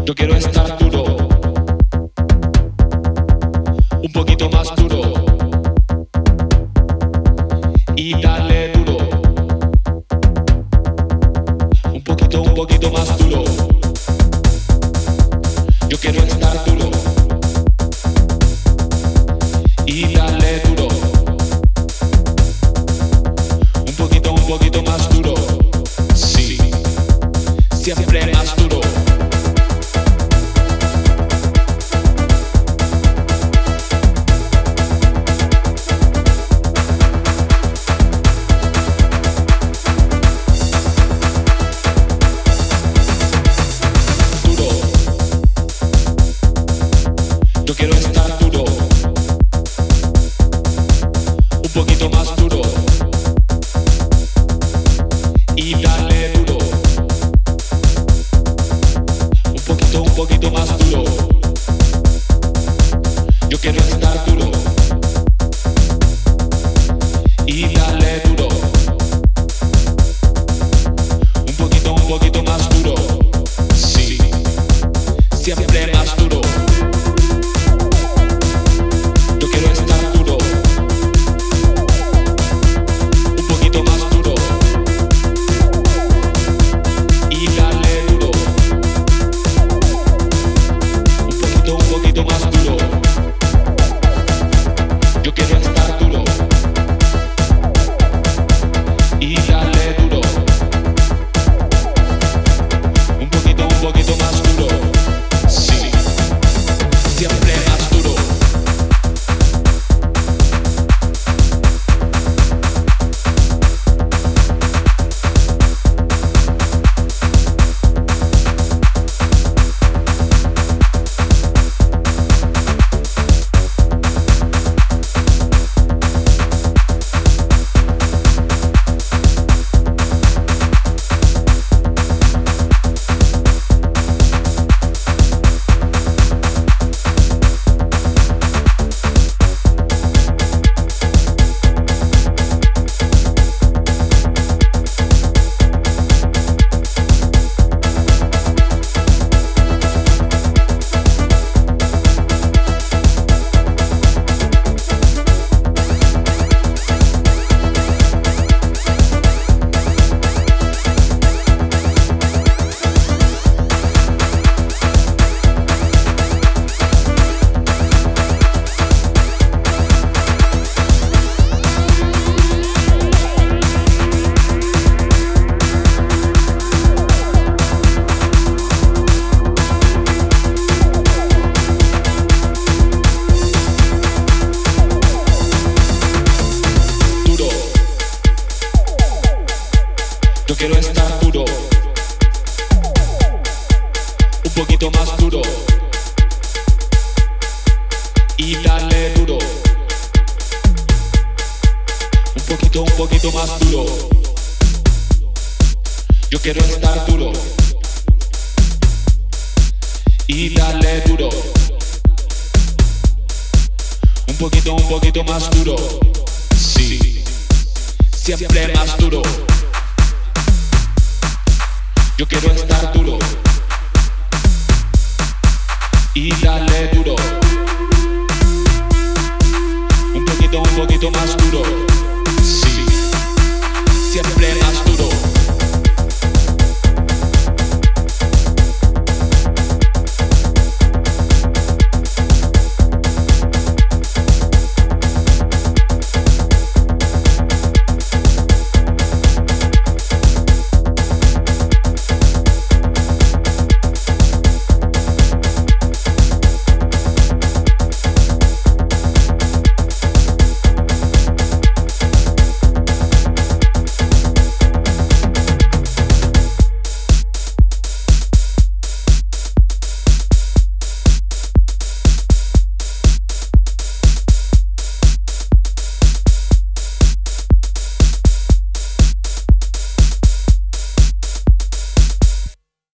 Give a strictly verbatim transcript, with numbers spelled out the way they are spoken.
Yo quiero estar duro, un poquito más duro, y darle duro, un poquito, un poquito más duro. Yo quiero estar duro, y darle duro, un poquito, un poquito más duro. Sí, siempre más duro. Yo quiero estar duro, un poquito más duro, y darle duro, un poquito, un poquito más duro. Yo quiero estar duro, y darle duro, un poquito, un poquito más duro. Sí, siempre más duro. Yo quiero estar duro, un poquito más duro, y darle duro, un poquito, un poquito más duro. Yo quiero estar duro, y darle duro, un poquito, un poquito más duro. Sí, siempre más duro. Yo quiero estar duro, un poquito más duro, y darle duro, un poquito, un poquito más duro. Yo quiero estar duro, y darle duro, un poquito, un poquito más duro. Sí, siempre más duro. Yo quiero estar duro, y darle duro, un poquito, un poquito más duro.